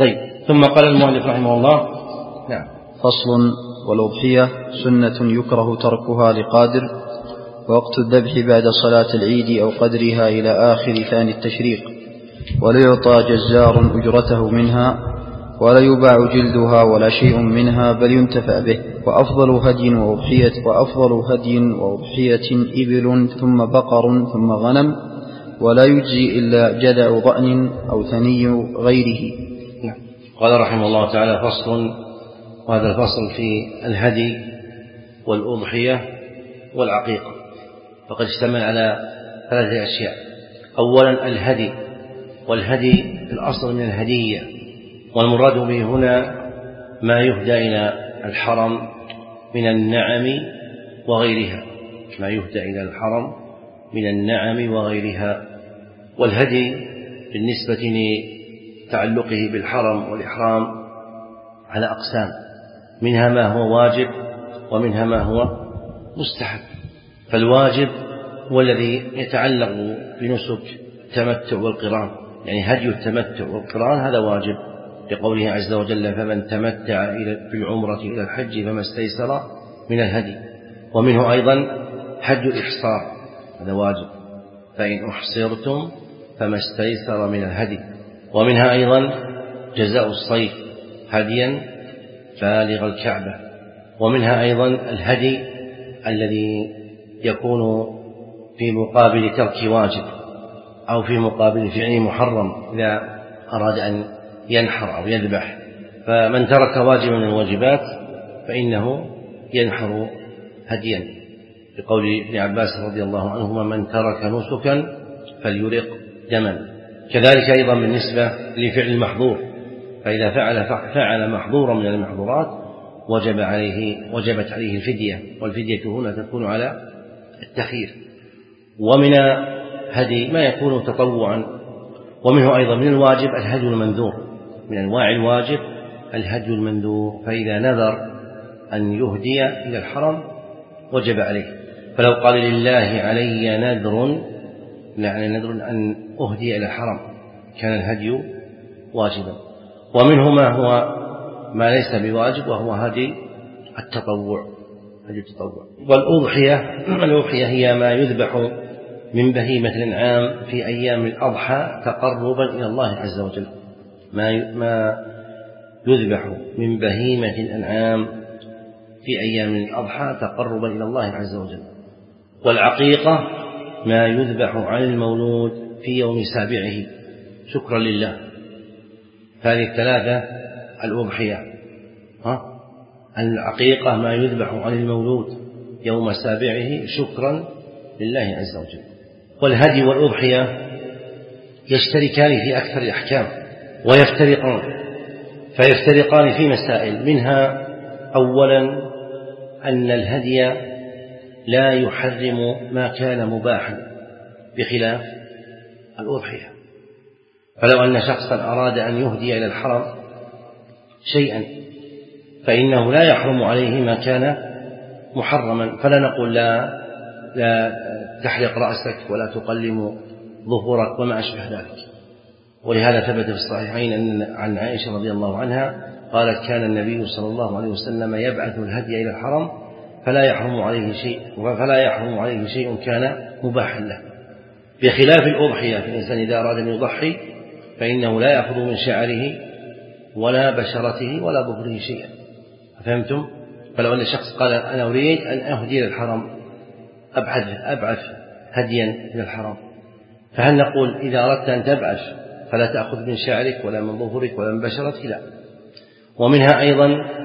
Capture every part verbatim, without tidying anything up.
طيب، ثم قال المؤلف رحمه الله: نعم. فصل: والأضحية سنة يكره تركها لقادر، ووقت الذبح بعد صلاة العيد أو قدرها إلى آخر ثاني التشريق، ولا يعطى جزار أجرته منها، ولا يباع جلدها ولا شيء منها، بل ينتفع به. وأفضل هدي وأضحية وأفضل هدي وأضحية إبل ثم بقر ثم غنم، ولا يجزي إلا جذع ضأن أو ثني غيره. نعم. قال رحمه الله تعالى: فصل، وهذا الفصل في الهدي والأضحية والعقيقة، فقد اشتمل على ثلاثة أشياء. أولا الهدي، والهدي الأصل من الهدية، والمراد به هنا ما يهدى إلى الحرم من النعم وغيرها، ما يهدى إلى الحرم من النعم وغيرها. والهدي بالنسبة لتعلقه بالحرم والإحرام على أقسام، منها ما هو واجب ومنها ما هو مستحب. فالواجب هو الذي يتعلق بنسك التمتع والقران، يعني هدي التمتع والقران هذا واجب، لقوله عز وجل: فمن تمتع بالعمرة إلى الحج فما استيسر من الهدي. ومنه أيضا حج الإحصار، هذا واجب: فإن أحصرتم فما استيسر من الهدي. ومنها أيضا جزاء الصيد هديا بالغ الكعبة. ومنها أيضا الهدي الذي يكون في مقابل ترك واجب أو في مقابل فعل محرم إذا أراد أن ينحر أو يذبح. فمن ترك واجبا من الواجبات فإنه ينحر هديا، بقول ابن عباس رضي الله عنهما: من ترك نسكا فليرق دما. كذلك أيضا بالنسبة لفعل المحظور، فإذا فعل فعل محظورا من المحظورات وجب عليه وجبت عليه الفدية، والفدية هنا تكون على التخيير. ومن هدي ما يكون تطوعا. ومنه أيضا من الواجب الهدي المنذور، من أنواع الواجب الهدي المنذور، فإذا نذر أن يهدي إلى الحرم وجب عليه. فلو قال: لله علي نذر، يعني نذر أن أهدي إلى الحرم، كان الهدي واجبا. ومنه ما هو ما ليس بواجب، وهو هدي التطوع، هدي التطوع. والأضحية الأضحية هي ما يذبح من بهيمة الأنعام في أيام الأضحى تقربا إلى الله عز وجل، ما ما يذبح من بهيمة الأنعام في أيام الأضحى تقربا إلى الله عز وجل. والعقيقة ما يذبح عن المولود في يوم سابعه شكرا لله. هذه الثلاثة الأضحية. ها؟ العقيقة ما يذبح عن المولود يوم سابعه شكرا لله عز وجل. والهدي والأضحية يشتركان في أكثر الأحكام ويفترقان، فيفترقان في مسائل، منها أولا أن الهدي لا يحرم ما كان مباحا بخلاف الأضحية. فلو أن شخصا أراد أن يهدي إلى الحرم شيئا فإنه لا يحرم عليه ما كان محرما، فلا نقول لا, لا تحلق رأسك ولا تقلم ظهورك وما أشبه ذلك. ولهذا ثبت في الصحيحين أن عن عائشة رضي الله عنها قالت: كان النبي صلى الله عليه وسلم يبعث الهدي إلى الحرم فلا يحرم عليه شيء فلا يحرم عليه شيء كان مباحا له، بخلاف الأضحية. فالإنسان إذا أراد أن يضحي فإنه لا يأخذ من شعره ولا بشرته ولا ظهره شيئا. فهمتم؟ فلو أن شخص قال: أنا أريد أن أهدي إلى الحرم، أبعث, أبعث هديا إلى الحرم، فهل نقول إذا أردت أن تبعث فلا تأخذ من شعرك ولا من ظهرك ولا من بشرتك؟ لا. ومنها أيضا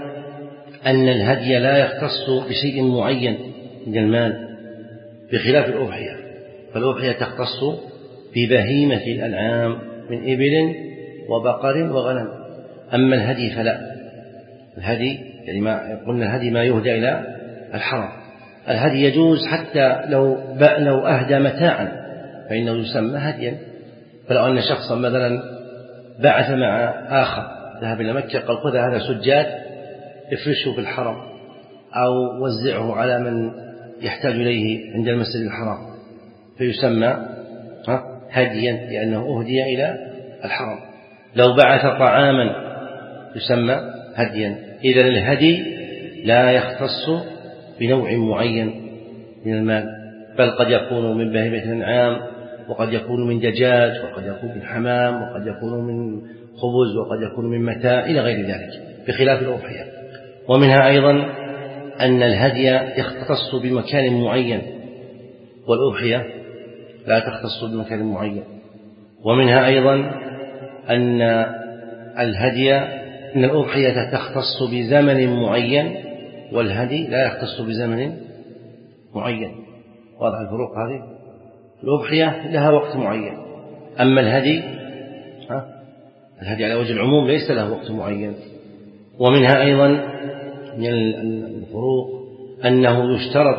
أن الهدي لا يختص بشيء معين من المال بخلاف الأضحية، فالأضحية تختص ببهيمة الأنعام من إبل وبقر وغنم. أما الهدي فلا. الهدي يعني ما قلنا الهدي ما يهدى إلى الحرم. الهدي يجوز حتى لو لو أهدى متاعا فإنه يسمى هديا. فلو أن شخصا مثلا بعث مع آخر ذهب إلى مكة قال: خذ هذا سجاد افرشه في الحرم أو وزعه على من يحتاج إليه عند المسجد الحرام، فيسمى هديا لأنه أهدي إلى الحرم. لو بعث طعاما يسمى هديا. إذن الهدي لا يختص بنوع معين من المال، بل قد يكون من بهيمة الأنعام، وقد يكون من دجاج، وقد يكون من حمام، وقد يكون من خبز، وقد يكون من متاع إلى غير ذلك، بخلاف الأضحية. ومنها أيضا أن الهدي يختص بمكان معين، والأضحية لا تختص بمكان معين. ومنها أيضا أن الهدي أن الأضحية تختص بزمن معين، والهدي لا يختص بزمن معين. واضح الفروق هذه؟ الأضحية لها وقت معين، أما الهدي ها الهدي على وجه العموم ليس له وقت معين. ومنها أيضا من الفروق أنه يشترط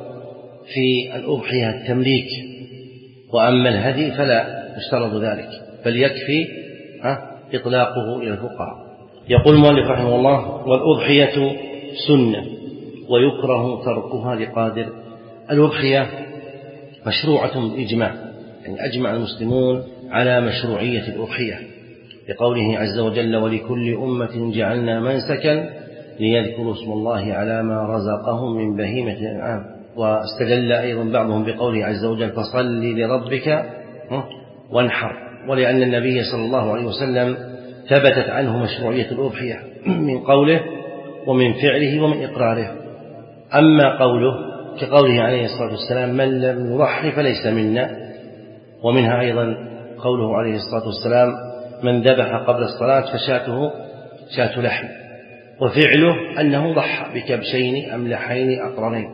في الأضحية التمليك، وأما الهدي فلا يشترط ذلك، بل يكفي إطلاقه إلى الفقراء. يقول المؤلف رحمه الله: والأضحية سنة ويكره تركها لقادر. الأضحية مشروعة بالإجماع، يعني أجمع المسلمون على مشروعية الأضحية، لقوله عز وجل: ولكل أمة جعلنا منسكا ليذكروا اسم الله على ما رزقهم من بهيمة الأنعام. واستدل أيضا بعضهم بقوله عز وجل: فصل لربك وانحر، ولأن النبي صلى الله عليه وسلم ثبتت عنه مشروعية الأضحية من قوله ومن فعله ومن إقراره. أما قوله كقوله عليه الصلاة والسلام: من لم يضحي فليس منا. ومنها أيضا قوله عليه الصلاة والسلام: من ذبح قبل الصلاة فشاته شاة لحم. وفعله أنه ضحى بكبشين أملحين أقرنين.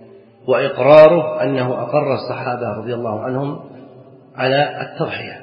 وإقراره أنه أقر الصحابة رضي الله عنهم على التضحية.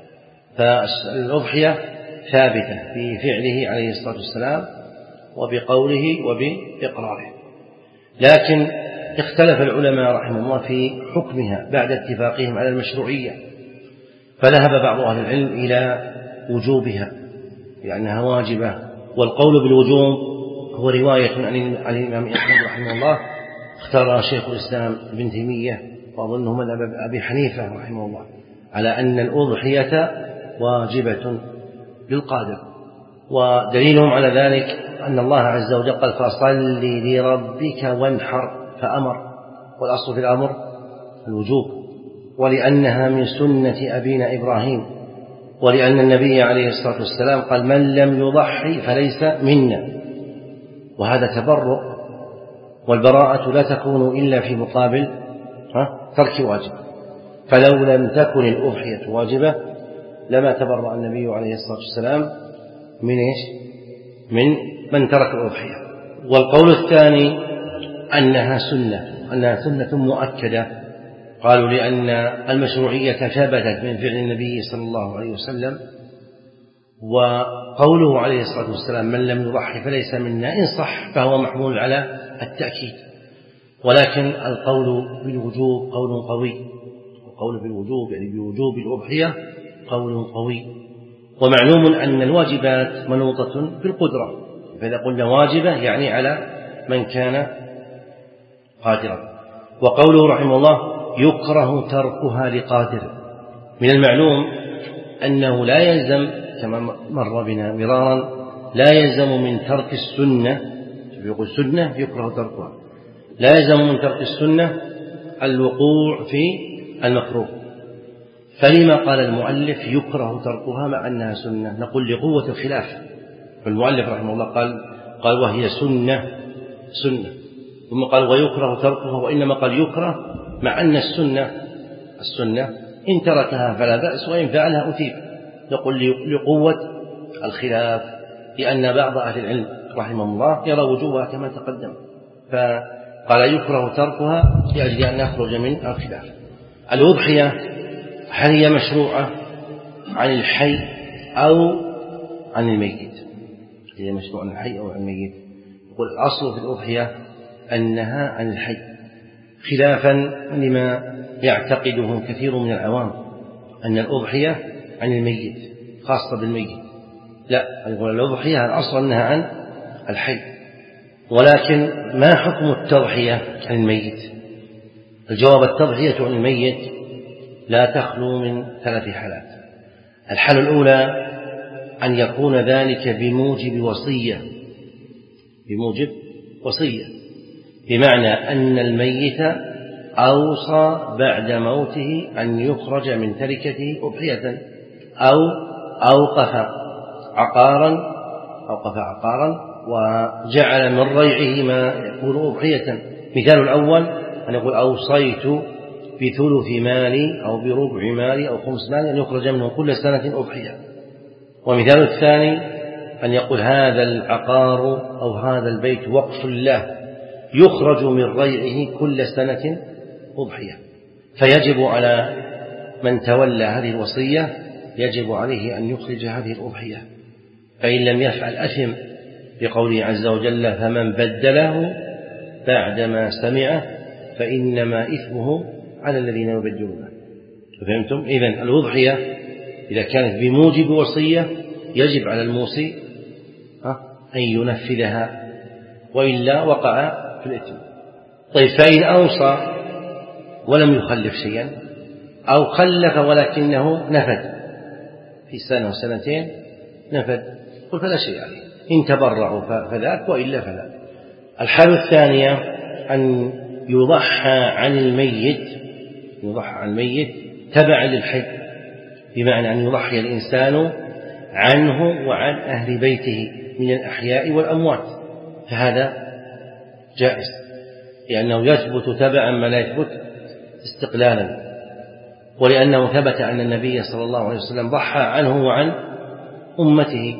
فالأضحية ثابتة بفعله عليه الصلاة والسلام وبقوله وبإقراره. لكن اختلف العلماء رحمه الله في حكمها بعد اتفاقهم على المشروعية، فذهب بعض أهل العلم إلى وجوبها لأنها واجبة. والقول بالوجوب هو رواية عن الإمام أحمد رحمه الله، اختار شيخ الإسلام ابن تيمية وأظنه مذهب أبي حنيفة رحمه الله على أن الأضحية واجبة للقادر. ودليلهم على ذلك أن الله عز وجل قال: فصل لربك وانحر، فأمر، والأصل في الأمر الوجوب، ولأنها من سنة أبينا إبراهيم، ولأن النبي عليه الصلاة والسلام قال: من لم يضحي فليس منا. وهذا تبرؤ، والبراءة لا تكون إلا في مقابل ترك واجب. فلو لم تكن الأضحية واجبة لما تبرأ النبي عليه الصلاة والسلام من إيش؟ من من ترك الأضحية. والقول الثاني أنها سنة أنها سنة مؤكدة، قالوا لأن المشروعية ثبتت من فعل النبي صلى الله عليه وسلم، وقوله عليه الصلاة والسلام: من لم يضحي فليس منا، إن صح فهو محمول على التأكيد. ولكن القول بالوجوب قول قوي، القول بالوجوب يعني بوجوب الأضحية قول قوي. ومعلوم أن الواجبات منوطة بالقدرة، فإذا قلنا واجبة يعني على من كان قادرا. وقوله رحمه الله: يكره تركها لقادر. من المعلوم أنه لا يلزم، كما مر بنا مرارا، لا يلزم من ترك السنة، يقول سنة يكره تركها، لا يلزم من ترك السنة الوقوع في المكروه. فلما قال المؤلف يكره تركها مع أنها سنة؟ نقول لقوة الخلاف. فالمؤلف رحمه الله قال قال وهي سنة سنة، ثم قال ويكره تركها، وإنما قال يكره مع أن السنة السنة إن تركها فلا بأس، وإن فعلها أثيب. نقول لقوة الخلاف، لأن بعض أهل العلم رحمه الله يرى وجوبها كما تقدم، فقال يكره تركها لأجل أن نخرج من الخلاف. الأضحية هل هي مشروعة عن الحي أو عن الميت؟ هي مشروعة عن الحي أو عن الميت؟ يقول الأصل في الأضحية أنها عن الحي، خلافا لما يعتقده كثير من العوام أن الأضحية عن الميت خاصة بالميت. لا، يقول الأضحية الأصل أنها عن الحي. ولكن ما حكم التضحية عن الميت؟ الجواب: التضحية عن الميت لا تخلو من ثلاث حالات. الحالة الأولى أن يكون ذلك بموجب وصية، بموجب وصية، بمعنى أن الميت أوصى بعد موته أن يخرج من تركته أضحية، أو أوقف عقارا أوقف عقارا وجعل من ريعه ما يكون أضحية. مثال الأول أن يقول أوصيت بثلث مالي أو بربع مالي أو خمس مالي أن يخرج منه كل سنة أضحية. ومثال الثاني أن يقول هذا العقار أو هذا البيت وقف له يخرج من ريعه كل سنة أضحية. فيجب على من تولى هذه الوصية يجب عليه أن يخرج هذه الأضحية، فإن لم يفعل أثم، بقوله عز وجل فمن بدله بعدما سمعه فإنما إثمه على الذين يبدلونه. فهمتم؟ إذن الأضحية إذا كانت بموجب وصية يجب على الموصي أن ينفذها، وإلا وقع في الإثم. طيب، فإن أوصى ولم يخلف شيئا، أو خلف ولكنه نفد في سنة وسنتين نفد، قل فلا شيء عليه، إن تبرعوا فذاك وإلا فلا. الحالة الثانية أن يضحى عن الميت يضحى عن الميت تبعا للحي، بمعنى أن يضحي الإنسان عنه وعن أهل بيته من الأحياء والأموات، فهذا جائز، لأنه يثبت تبعا ما لا يثبت استقلالا، ولأنه ثبت أن النبي صلى الله عليه وسلم ضحى عنه وعن أمته،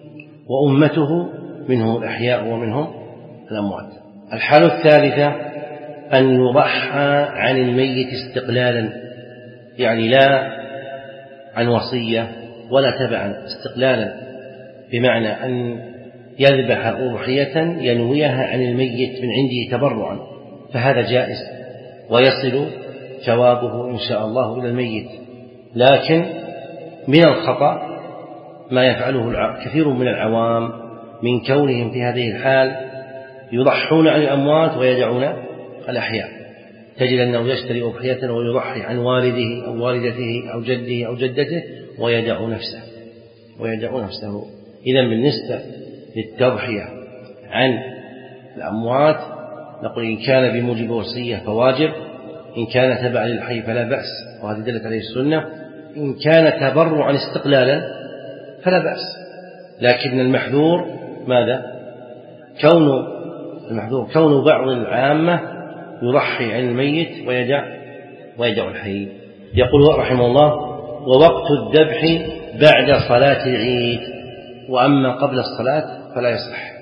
وأمته منهم الأحياء ومنهم الأموات. الحالة الثالثة أن يضحى عن الميت استقلالا، يعني لا عن وصية ولا تبعا، استقلالا، بمعنى أن يذبح أضحية ينويها عن الميت من عنده تبرعا، فهذا جائز ويصل ثوابه إن شاء الله إلى الميت. لكن من الخطأ ما يفعله كثير من العوام من كونهم في هذه الحال يضحون عن الأموات ويدعون الأحياء، تجد أنه يشتري أضحية ويضحي عن والده أو والدته أو جده أو جدته ويدع نفسه ويدع نفسه. إذن بالنسبة للتضحية عن الأموات نقول إن كان بموجب وصية فواجب، إن كان تبع للحي فلا بأس، وهذه دلت عليه السنة. إن كان تبرعا استقلالا فلا بأس، لكن المحذور ماذا؟ كون المحذور كون بعض العامة يضحي عن الميت ويدع ويدع الحي. يقول رحمه الله: ووقت الذبح بعد صلاة العيد، وأما قبل الصلاة فلا يصح.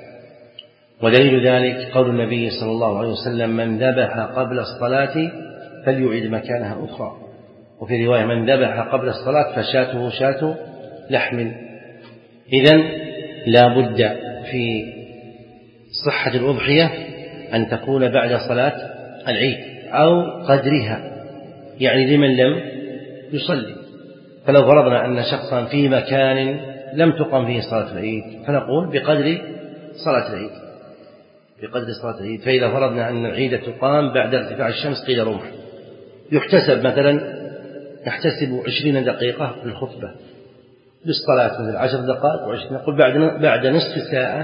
ودليل ذلك قول النبي صلى الله عليه وسلم: من ذبح قبل الصلاة فليعيد مكانها أخرى. وفي رواية: من ذبح قبل الصلاة فشاته شاة لحم. إذن لا بد في صحة الأضحية أن تكون بعد صلاة العيد أو قدرها، يعني لمن لم يصلي. فلو فرضنا أن شخصا في مكان لم تقم فيه صلاة العيد فنقول بقدر صلاة العيد بقدر صلاة العيد. فإذا فرضنا أن العيد تقام بعد ارتفاع الشمس قيل رمح، يحتسب مثلا يحتسب عشرين دقيقة للخطبة للصلاة، مثل عشر دقائق وعشرين، نقول بعد بعد نصف ساعة،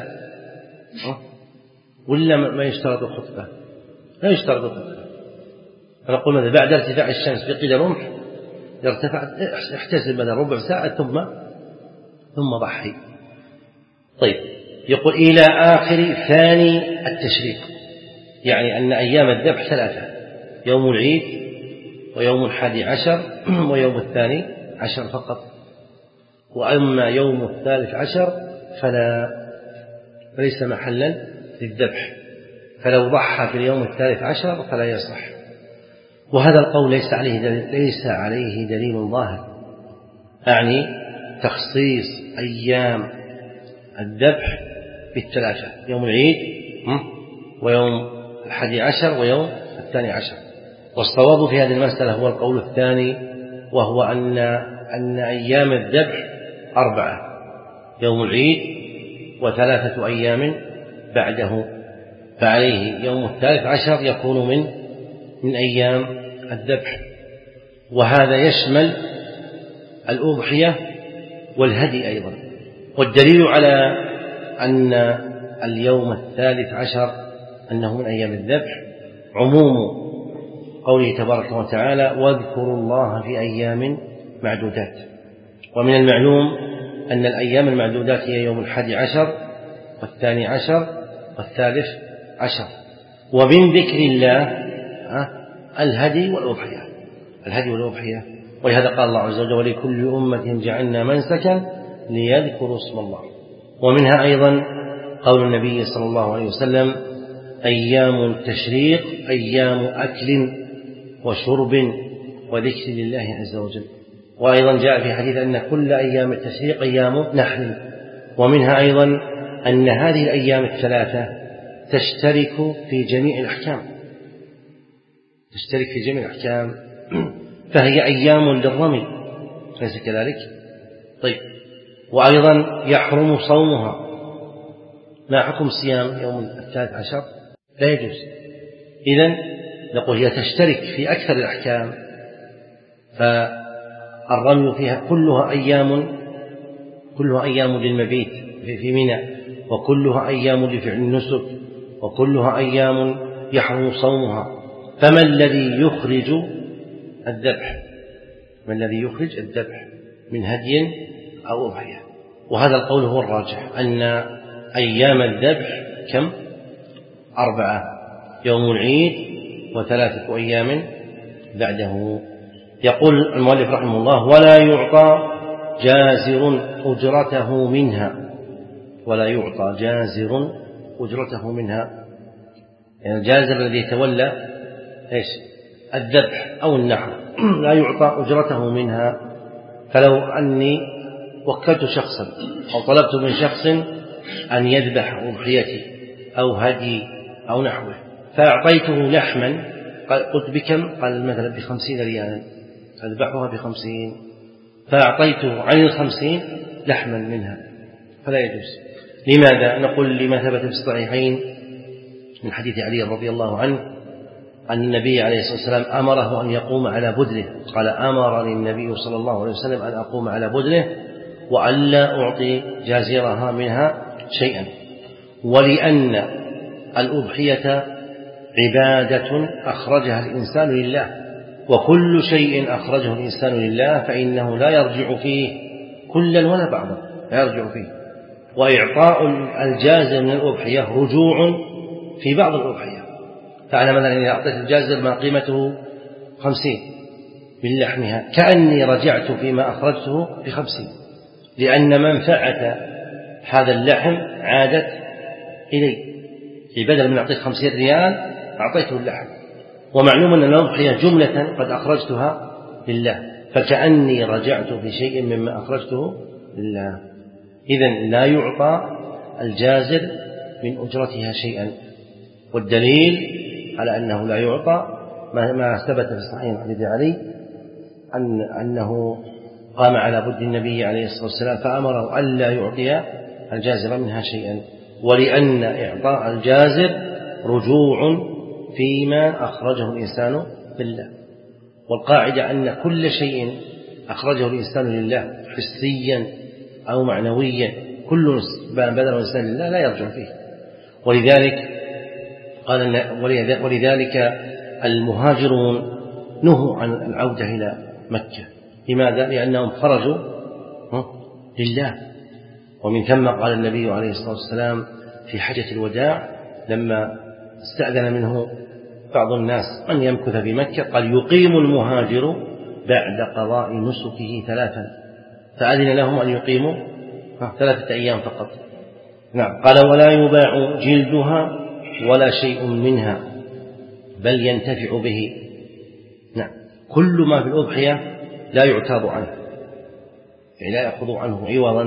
ولا ما يشترط الخطبة؟ لا يشترط الخطبة. فنقول مثلا بعد ارتفاع الشمس بقيل رمح يرتفع، احتسب مثلا ربع ساعة ثم ثم ضحي. طيب، يقول إلى آخر ثاني التشريق، يعني أن أيام الذبح ثلاثة: يوم العيد ويوم الحادي عشر ويوم الثاني عشر فقط. وأما يوم الثالث عشر فلا ليس محلا للذبح، فلو ضحى في اليوم الثالث عشر فلا يصح. وهذا القول ليس عليه دليل, ليس عليه دليل ظاهر، أعني تخصيص أيام الذبح بالثلاثة: يوم العيد ويوم الحادي عشر ويوم الثاني عشر. والصواب في هذه المسألة هو القول الثاني، وهو أن أن أيام الذبح أربعة: يوم العيد وثلاثة أيام بعده، فعليه يوم الثالث عشر يكون من من أيام الذبح. وهذا يشمل الأضحية والهدي أيضا، والدليل على أن اليوم الثالث عشر أنه من أيام الذبح عموم قوله تبارك وتعالى واذكروا الله في أيام معدودات. ومن المعلوم أن الأيام المعدودات هي يوم الحادي عشر والثاني عشر والثالث عشر. ومن ذكر الله الهدي والأضحية الهدي والأضحية ولهذا قال الله عز وجل ولكل أمة جعلنا منسكا ليذكروا اسم الله. ومنها أيضا قول النبي صلى الله عليه وسلم أيام التشريق أيام أكل وشرب وذكر لله عز وجل. وأيضا جاء في حديث أن كل أيام التشريق أيام نحل. ومنها أيضا أن هذه الأيام الثلاثة تشترك في جميع الأحكام تشترك في جميع الأحكام فهي أيام للرمي ليس كذلك؟ طيب وأيضا يحرم صومها. ما حكم صيام يوم الثالث عشر؟ لا يجوز. إذن نقول هي تشترك في أكثر الأحكام فالرمي فيها كلها أيام كلها أيام للمبيت في منى وكلها أيام لفعل النسك وكلها أيام يحرم صومها. فما الذي يخرج الذبح ما الذي يخرج الذبح من هدي أو أضحية؟ وهذا القول هو الراجح أن أيام الذبح كم؟ أربعة يوم العيد وثلاثة أيام بعده. يقول المؤلف رحمه الله ولا يعطى جازر أجرته منها ولا يعطى جازر أجرته منها يعني الجازر الذي يتولى إيش الذبح أو النحر لا يعطى أجرته منها. فلو أني وكلت شخصا أو طلبت من شخص أن يذبح أضحيتي أو هدي أو نحوه فأعطيته لحما قلت بكم؟ قال مثلا بخمسين ريالا أذبحها بخمسين فأعطيته عن الخمسين لحما منها فلا يجوز. لماذا؟ نقول لما ثبت في الصحيحين من حديث علي رضي الله عنه أن النبي عليه الصلاة والسلام أمره أن يقوم على بدله. قال أمرني النبي صلى الله عليه وسلم أن أقوم على بدله وألا أعطي جازرها منها شيئا. ولأن الأضحية عبادة أخرجها الإنسان لله وكل شيء أخرجه الإنسان لله فإنه لا يرجع فيه كلا ولا بعضا لا يرجع فيه. وإعطاء الجازر من الأضحية رجوع في بعض الأضحية. فأنا مثلا إذا أعطيت الجازر ما قيمته خمسين من لحمها كأني رجعت فيما أخرجته بخمسين لأن منفعة هذا اللحم عادت إلي بدل من أعطيت خمسين ريال أعطيته اللحم. ومعلوم أن الأضحية جملة قد أخرجتها لله فكأني رجعت في شيء مما أخرجته لله. إذن لا يعطى الجازر من أجرتها شيئا. والدليل على أنه لا يعطى ما ثبت في الصحيح حديث علي أن أنه قام على بد النبي عليه الصلاة والسلام فأمره ألا يعطي الجازر منها شيئا. ولأن إعطاء الجازر رجوع فيما أخرجه الإنسان لله. والقاعدة أن كل شيء أخرجه الإنسان لله حسيا أو معنويا كل بدل الإنسان لله لا يرجع فيه. ولذلك قال ولذلك المهاجرون نهوا عن العودة إلى مكة. لماذا؟ لأنهم خرجوا لله. ومن ثم قال النبي عليه الصلاة والسلام في حجة الوداع لما استأذن منه بعض الناس أن يمكث بمكة قال يقيم المهاجر بعد قضاء نسكه ثلاثا فأذن لهم أن يقيموا ثلاثة أيام فقط. نعم. قال ولا يباع جلدها ولا شيء منها بل ينتفع به. نعم. كل ما في الأضحية لا يعتاض عنه يعني لا يأخذ عنه عوضا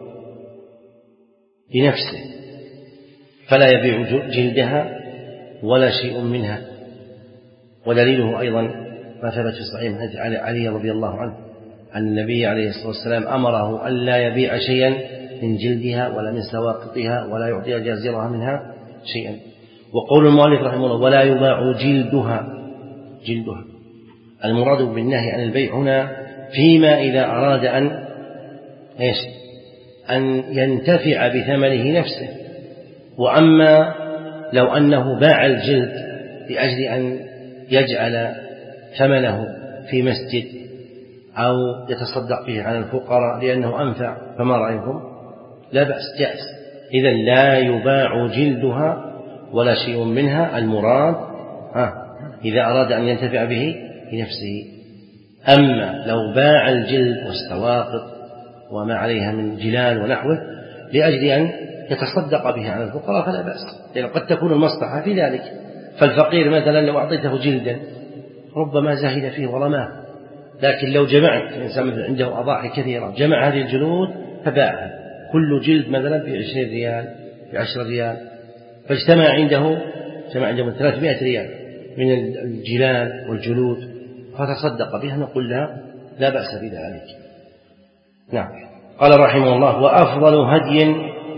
لنفسه فلا يبيع جلدها ولا شيء منها. ودليله أيضا ما ثبت في الصحيح من حديث علي رضي الله عنه أن النبي عليه الصلاة والسلام أمره أن لا يبيع شيئا من جلدها ولا من سواقطها ولا يعطي جازرها منها شيئا. وقول المؤلف رحمه الله ولا يباع جلدها جلدها المراد بالنهي عن البيع هنا فيما إذا أراد أن إيش أن ينتفع بثمنه نفسه. وأما لو أنه باع الجلد لأجل أن يجعل ثمنه في مسجد أو يتصدق به على الفقراء لأنه أنفع، فما رأيكم؟ لا بأس، جائز. إذن لا يباع جلدها ولا شيء منها، المراد إذا أراد أن ينتفع به لنفسه. أما لو باع الجلد والسواقط وما عليها من جلال ونحوه لأجل أن يتصدق به على الفقراء فلا بأس، لأن قد تكون المصلحة في ذلك. فالفقير مثلا لو أعطيته جلدا ربما زهد فيه ورماه، لكن لو جمعت الإنسان مثل عنده أضاحي كثيرة جمع هذه الجلود فباعها، كل جلد مثلا بعشرين ريال بعشرة ريال، فاجتمع عنده اجتمع عنده ثلاثمائة ريال من الجلال والجلود فتصدق بها، نقول لا لا بأس بذلك. نعم. قال رحمه الله: وأفضل هدي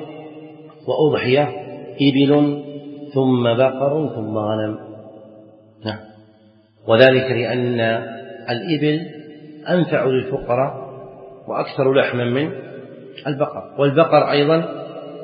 وأضحية إبل ثم بقر ثم غنم. نعم. وذلك لأن الإبل أنفع للفقراء وأكثر لحما من البقر، والبقر أيضا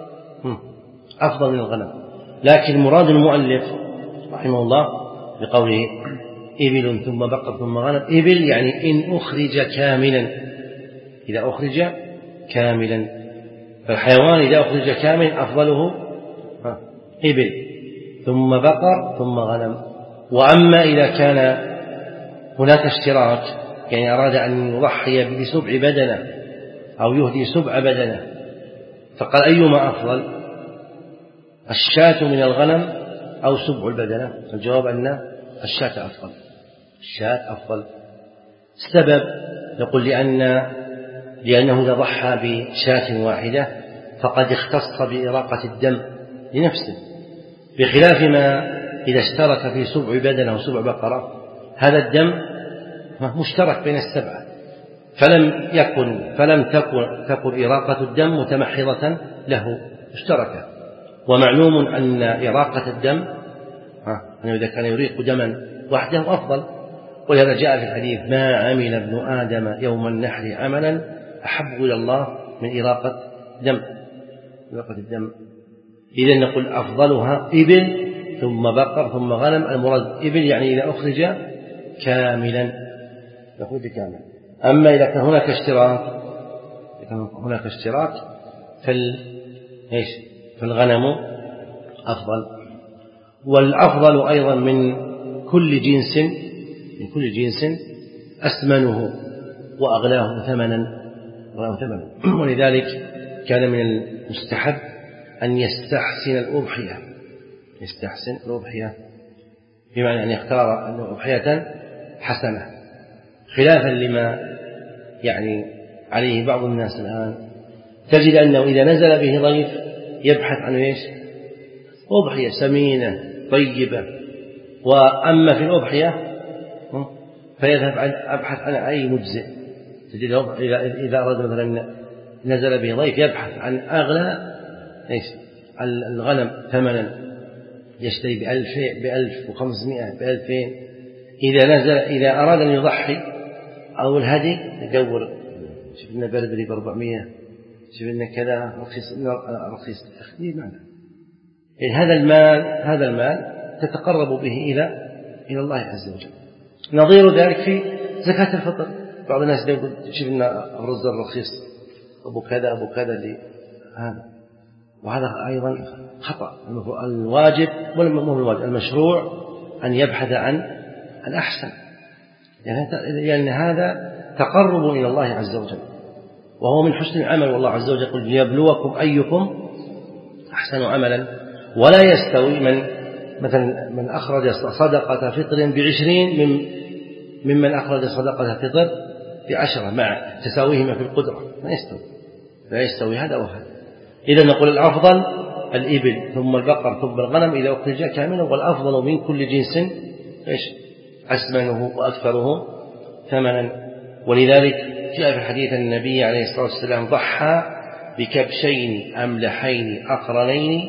أفضل من الغنم. لكن مراد المؤلف رحمه الله بقوله إبل ثم بقر ثم غنم، إبل يعني إن أخرج كاملا، إذا أخرج كاملا، فالحيوان إذا أخرج كاملا أفضله إبل ثم بقر ثم غنم. وأما إذا كان هناك اشتراك، يعني أراد أن يضحي بسبع بدنة أو يهدي سبع بدنة، فقال أيما أفضل، الشاة من الغنم أو سبع البدنة؟ الجواب أن الشاة أفضل، الشاة أفضل. السبب نقول لأن لأنه إذا ضحى بشاة واحدة فقد اختص بإراقة الدم لنفسه، بخلاف ما إذا اشترك في سبع بدنة أو سبع بقرة، هذا الدم مشترك بين السبعة، فلم يكن فلم تكن تكن إراقة الدم متمحضة له، مشتركة. ومعلوم أن إراقة الدم أنه إذا كان يريق دما وحده أفضل، ولهذا جاء في الحديث: ما عمل ابن آدم يوم النحر عملا أحب إلى الله من إراقة دم إراقة الدم. إذن نقول أفضلها إبل ثم بقر ثم غنم. المراد إبل يعني إذا أخرج كاملا، يخرج كاملا. أما إذا كان هناك اشتراك إذا كان هناك اشتراك فالغنم أفضل. والأفضل أيضا من كل جنس من كل جنس أثمنه وأغلاه ثمنا، ولذلك كان من المستحب أن يستحسن الأضحية يستحسن الأضحية بمعنى أن يختار أضحية حسنة، خلافا لما يعني عليه بعض الناس الآن. تجد أنه إذا نزل به ضيف يبحث عن إيش؟ أضحية سمينة طيبة. وأما في الأضحية فيذهب عن أبحث عن أي مجزئ. تجد إذا أراد مثلا نزل به ضيف يبحث عن أغلى إيش الغنم ثمنا، يشتري بألف بألف وخمسمائة بألفين. إذا نزل إذا أراد أن يضحي أو الهدي يدور، شفنا بردري بأربعمائة، شفنا كذا رخيص رخيص التخدير معنا. هذا المال هذا المال تتقرب به إلى إلى الله عز وجل. نظير ذلك في زكاة الفطر، بعض الناس يقول شفنا الرز الرخيص أبو كذا أبو كذا لي هذا، وهذا أيضا خطأ. الواجب والمهم الواجب المشروع أن يبحث عن الأحسن، لأن هذا تقرب إلى الله عز وجل، وهو من حسن العمل. والله عز وجل يقول: ليبلوكم أيكم أحسن عملا. ولا يستوي من مثلا من أخرج صدقة فطر بعشرين من ممن أخرج صدقة فطر بعشرة، مع تساويهما في القدرة، ما يستوي لا يستوي هذا وهذا. إذا نقول الأفضل الإبل ثم البقر ثم الغنم إذا أخرج كاملا، والأفضل من كل جنس إيش أثمنه وأكثره ثمنا. ولذلك جاء في الحديث أن النبي عليه الصلاة والسلام ضحى بكبشين أملحين أقرنين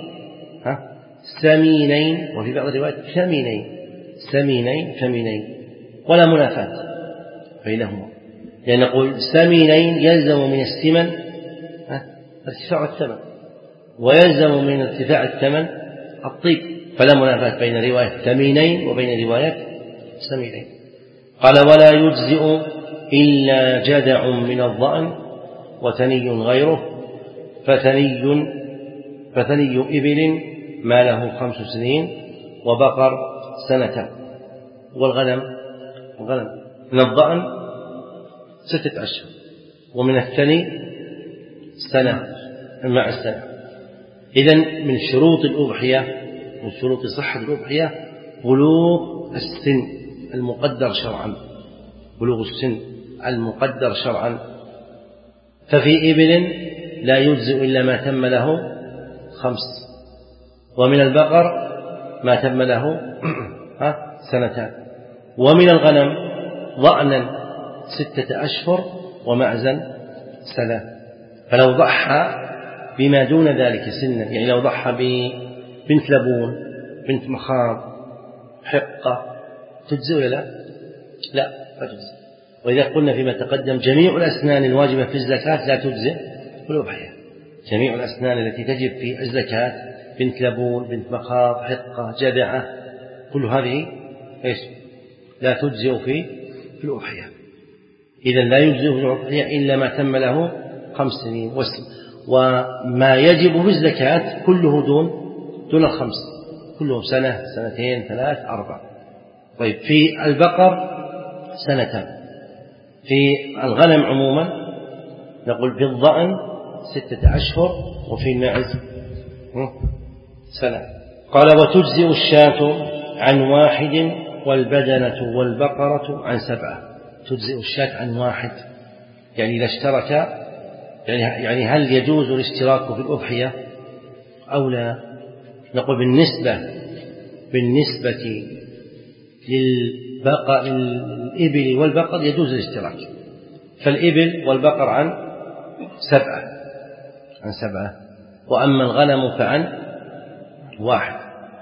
ثمينين، وفي بعض الروايات ثمينين ثمينين ثمينين، ولا منافاة بينهما، لأن نقول ثمينين يلزم من الثمن ارتفاع الثمن، ويلزم من ارتفاع الثمن الطيب، فلا منافاة بين رواية ثمينين وبين رواية سمينين. قال ولا يجزئ إلا جدع من الضأن وثني غيره، فثني فثني إبل ما له خمس سنين وبقر سنة. والغنم الغنم من الضأن ستة أشهر، ومن الثني سنة مع السنة. إذن من شروط الأضحية، من شروط صحة الأضحية بلوغ السن المقدر شرعا، بلوغ السن المقدر شرعا. ففي إبل لا يجزئ إلا ما تم له خمس، ومن البقر ما تم له سنتان، ومن الغنم ضأنا ستة أشهر ومعزا سنة. فلو ضحى بما دون ذلك سنا، يعني لو ضحى ببنت لبون، بنت مخاض، حقة، تجزئ ولا لا؟ لا تجزئ. وإذا قلنا فيما تقدم جميع الأسنان الواجبة في الزكاة لا تجزئ في الأضحية، جميع الأسنان التي تجب في الزكاة، بنت لبون، بنت مخاض، حقة، جذعة، كل هذه إيش؟ لا تجزئ في في الأضحية. إذا لا يجزئ في الأضحية إلا ما تم له خمس سنين، وما يجب في الزكاة كله دون دون الخمس، كله سنة، سنتين، ثلاث، أربع. طيب في البقر سنتان، في الغنم عموما نقول في الضأن ستة أشهر، وفي المعز سنة. قال وتجزئ الشاة عن واحد والبدنة والبقرة عن سبعة. تجزئ الشاة عن واحد، يعني إذا اشترك، يعني يعني هل يجوز الاشتراك في الأضحية أو لا؟ نقول بالنسبة بالنسبة للبقر الإبل والبقر يجوز الاشتراك، فالإبل والبقر عن سبعة عن سبعة وأما الغنم فعن واحد.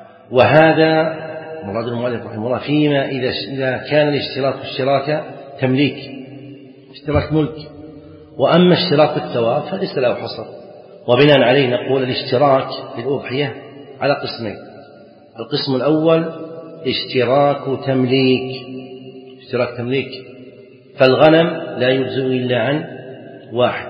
وهذا مراد المؤلف رحمه الله فيما إذا كان الاشتراك اشتراك تمليك، اشتراك ملك. وأما اشتراك الثواب فليس له حصر. وبناء عليه نقول الاشتراك في الأضحية على قسمين: القسم الأول اشتراك تمليك، اشتراك تمليك، فالغنم لا يجزئ إلا عن واحد،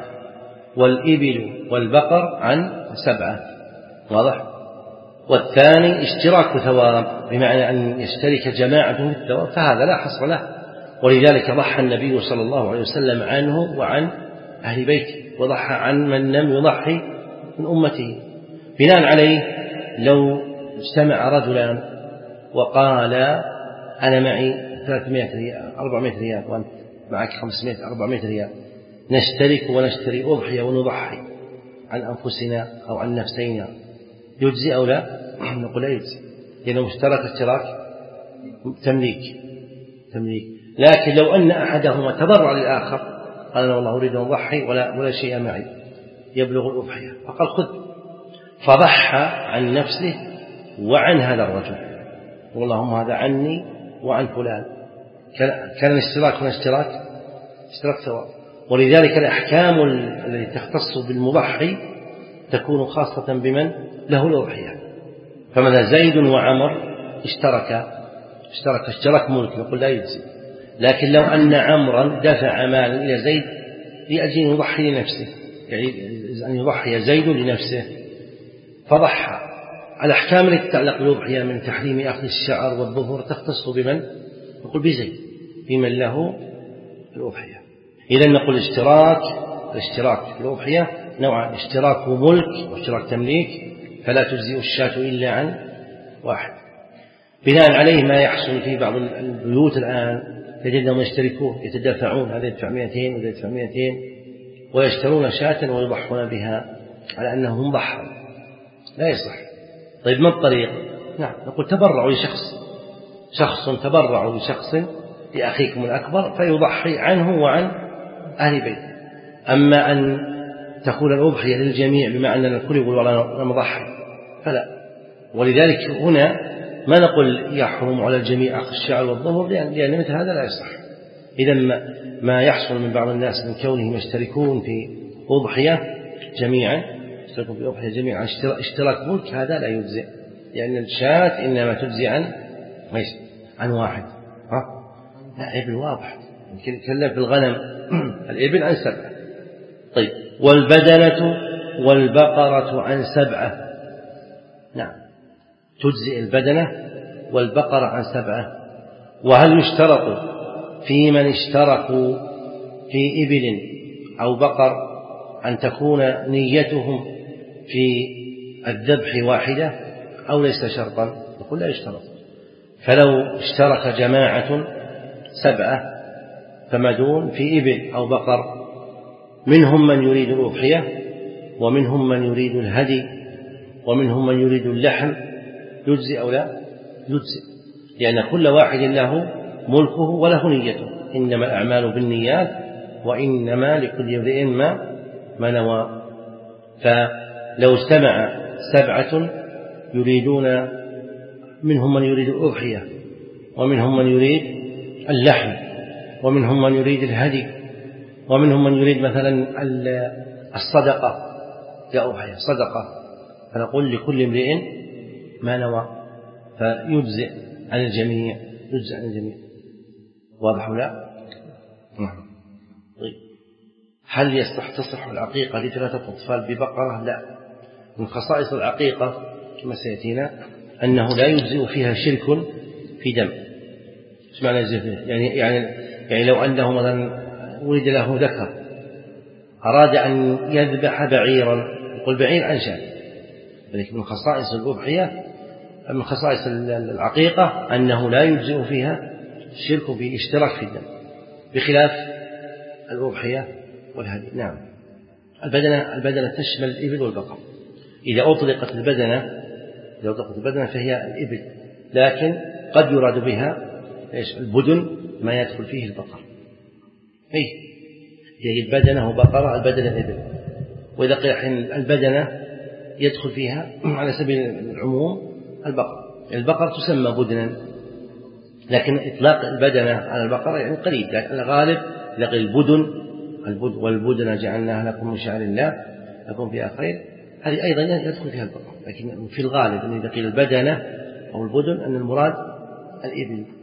والإبل والبقر عن سبعة، واضح؟ والثاني اشتراك ثواب، بمعنى أن يشترك جماعة في الثواب، فهذا لا حصر له. ولذلك ضحى النبي صلى الله عليه وسلم عنه وعن أهل بيته، وضحى عن من لم يضحي من أمته. بناء عليه لو اجتمع رجلان وقال أنا معي ثلاثمائة ريال أربعمائة ريال وأنت معك خمسمائة أربعمائة ريال، نشترك ونشتري أضحية ونضحي عن أنفسنا أو عن نفسينا، يجزي أو لا؟ نقول لا يجزي، لأنه اشترك اشتراك تمليك تمليك. لكن لو أن أحدهما تضرع للآخر، قال أنا والله أريد أن أضحي ولا, ولا شيء معي يبلغ الأضحية، فقال خذ، فضحى عن نفسه وعن هذا الرجل، واللهم هذا عني وعن فلان، كان الاشتراك هنا اشتراك اشتراك ثواب. ولذلك الأحكام التي تختص بالمضحي تكون خاصة بمن له الأضحية. فمن زيد وعمر اشترك اشترك اشتراك ملك نقول لا يجزي. لكن لو أن عمرا دفع مالا إلى زيد لأجل أن يضحي لنفسه، يعني أن يضحي زيد لنفسه فضحى، الأحكام التي تتعلق بالأضحية من تحريم أخذ الشعر والظفر تختص بمن؟ نقول بزيد، بمن له الأضحية. إذا نقول اشتراك الاشتراك في الأضحية نوعا: اشتراك ملك واشتراك تمليك، فلا تجزئ الشاة إلا عن واحد. بناء عليه ما يحصل في بعض البيوت الآن تجدهم يشتركون، يتدافعون، هذا يدفع مئتين وهذا يدفع مئتين، ويشترون شاة ويضحون بها على أنهم ضحوا، لا يصح. طيب ما الطريق؟ نعم نقول تبرعوا لشخص، شخص تبرعوا لشخص لأخيكم الأكبر فيضحي عنه وعن أهل بيت. أما أن تكون الأضحية للجميع بمعنى أن الكل يقول أنا مضحي فلا. ولذلك هنا ما نقول يحرم على الجميع أخذ الشعر والظفر، لأن مثل هذا لا يصح. إذا ما يحصل من بعض الناس من كونهم يشتركون في أضحية جميعا اشتركوا في الأضحية جميعا اشتراك ملك هذا لا يجزئ، لأن الشاة إنما تجزي عن ايش؟ عن واحد. ها؟ لا إبل واضح، نتكلم في الغنم الإبل عن سبعة. طيب والبدنة والبقرة عن سبعة. نعم تجزئ البدنة والبقرة عن سبعة. وهل يشترط في من اشتركوا في إبل أو بقر أن تكون نيتهم في الذبح واحدة أو ليس شرطا؟ يقول لا يشترط. فلو اشترك جماعة سبعة فما دون في إبل أو بقر، منهم من يريد الأضحية ومنهم من يريد الهدي ومنهم من يريد اللحم، يجزي أو لا يجزي، لأن كل واحد له ملكه وله نيته، إنما الأعمال بالنيات وإنما لكل امرئ ما ما نوى. فلو اجتمع سبعة يريدون، منهم من يريد الأضحية ومنهم من يريد اللحم ومنهم من يريد الهدي ومنهم من يريد مثلا الصدقة، يا أضحية صدقة، فنقول لكل امرئ ما نوى، فيجزئ عن الجميع، يجزئ عن الجميع. واضح ولا؟ طيب هل يصح تصح العقيقة لثلاثة أطفال ببقرة؟ لا. من خصائص العقيقة كما سيأتينا أنه لا يجزئ فيها شرك في دم. ايش معنى يجزئ فيها؟ يعني يعني يعني لو أنه مثلا ولد له ذكر أراد أن يذبح بعيرا، يقول بعير عن شاة، ولكن من خصائص الأضحية من خصائص العقيقة أنه لا يجزئ فيها الشرك باشتراك في الدم، بخلاف الأضحية والهدي. نعم البدنة البدنة تشمل الإبل والبقر. إذا أطلقت البدنة إذا أطلقت البدنة فهي الإبل، لكن قد يراد بها إيش؟ البدن ما يدخل فيه البقر. أي هي البدنة وبقرة، البدنة الإبل. وإذا قيل البدنة يدخل فيها على سبيل العموم البقر. البقر تسمى بدنا، لكن إطلاق البدنة على البقرة يعني قريب، لكن الغالب لقي البدن والبدن جعلناها لكم من شعر الله لكم فيها خير، هذه أيضا يدخل فيها البقر، لكن في الغالب أن إذا قيل البدنة أو البدن أن المراد الإبل.